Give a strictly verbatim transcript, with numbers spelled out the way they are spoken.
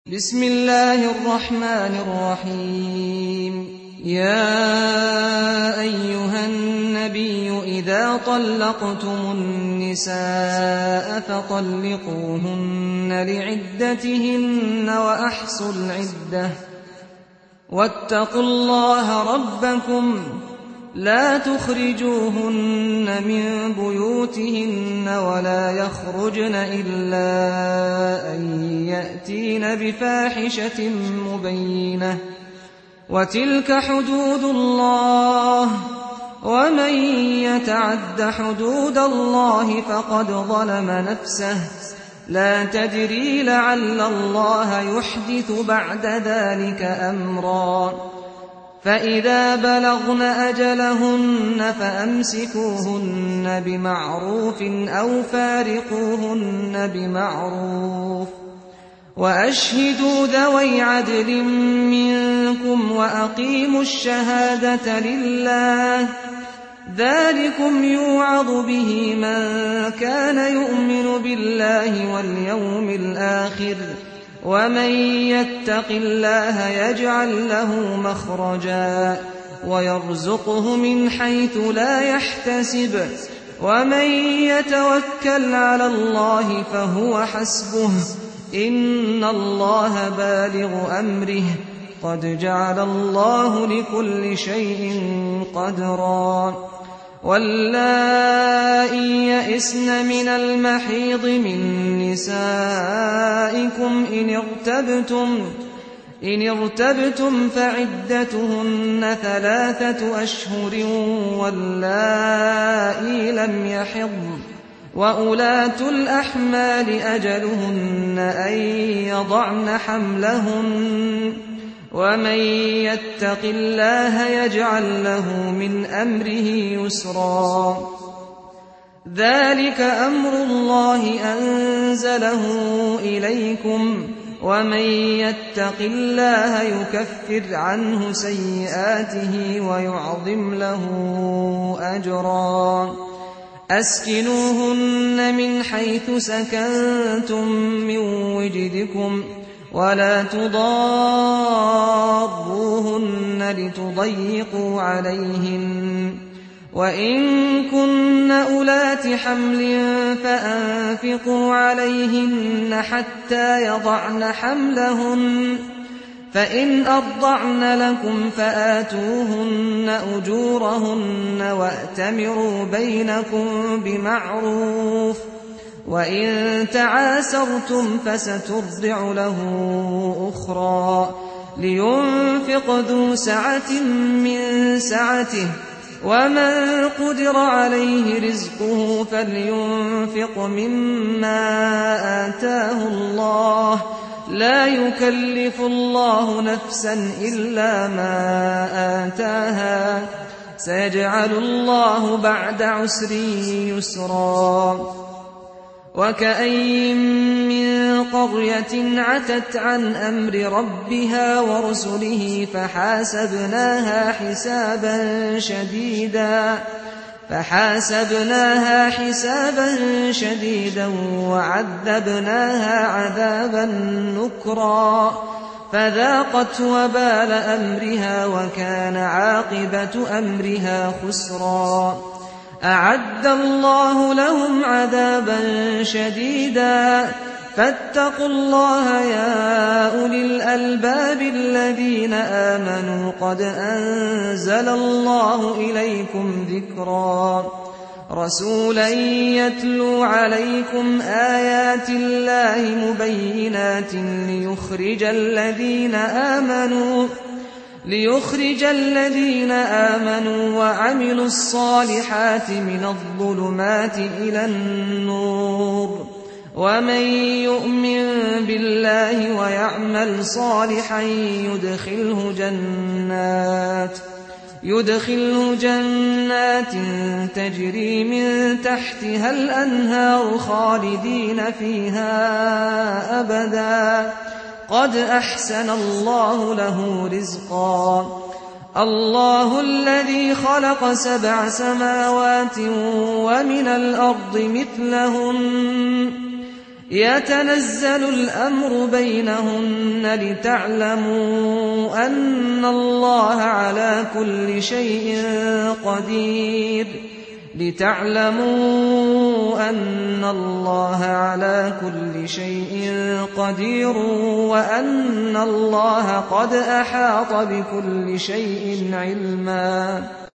بسم الله الرحمن الرحيم. يا أيها النبي إذا طلقتم النساء فطلقوهن لعدتهن وأحصوا العدة واتقوا الله ربكم لا تخرجوهن من بيوتهن ولا يخرجن إلا أن يأتين بفاحشة مبينة وتلك حدود الله ومن يتعد حدود الله فقد ظلم نفسه لا تدري لعل الله يحدث بعد ذلك أمرا فإذا بلغن أجلهن فأمسكوهن بمعروف أو فارقوهن بمعروف وأشهدوا ذوي عدل منكم وأقيموا الشهادة لله ذلكم يوعظ به من كان يؤمن بالله واليوم الآخر ومن يتق الله يجعل له مخرجا ويرزقه من حيث لا يحتسب ومن يتوكل على الله فهو حسبه إن الله بالغ أمره قد جعل الله لكل شيء قدرا واللائي يئسن من المحيض من نسائكم إن ارتبتم إن ارتبتم فعدتهن ثلاثة أشهر واللائي لم يحضن وأولاة الأحمال أجلهن أن يضعن حملهن ومن يتق الله يجعل له من أمره يسرا ذلك أمر الله أنزله إليكم ومن يتق الله يكفر عنه سيئاته ويعظم له أجرا أسكنوهن من حيث سكنتم من وجدكم ولا تضاروهن لتضيقوا عليهن وإن كن أولات حمل فأنفقوا عليهن حتى يضعن حملهن فإن أرضعن لكم فآتوهن أجورهن وأتمروا بينكم بمعروف وإن تعاسرتم فسترضع له أخرى لينفق ذو سعة من سعته ومن قدر عليه رزقه فلينفق مما آتاه الله لا يكلف الله نفسا إلا ما آتاها سيجعل الله بعد عسر يسرا وكأين من قرية عتت عن أمر ربها ورسله فحاسبناها حسابا شديدا فحاسبناها حسابا شديدا وعذبناها عذابا نكرا فذاقت وبال أمرها وكان عاقبة أمرها خسرا أعد الله لهم عذابا شديدا فاتقوا الله يا أولي الألباب الذين آمنوا قد أنزل الله إليكم ذكرا رسولا يتلو عليكم آيات الله مبينات ليخرج الذين آمنوا ليخرج الذين آمنوا وعملوا الصالحات من الظلمات إلى النور ومن يؤمن بالله ويعمل صالحا يدخله جنات يدخله جنات تجري من تحتها الأنهار خالدين فيها أبدا قد أحسن الله له رزقا الله الذي خلق سبع سماوات ومن الأرض مثلهن يتنزل الأمر بينهن لتعلموا أن الله على كل شيء قدير لتعلموا أن الله على كل شيء قدير وأن الله قد أحاط بكل شيء علما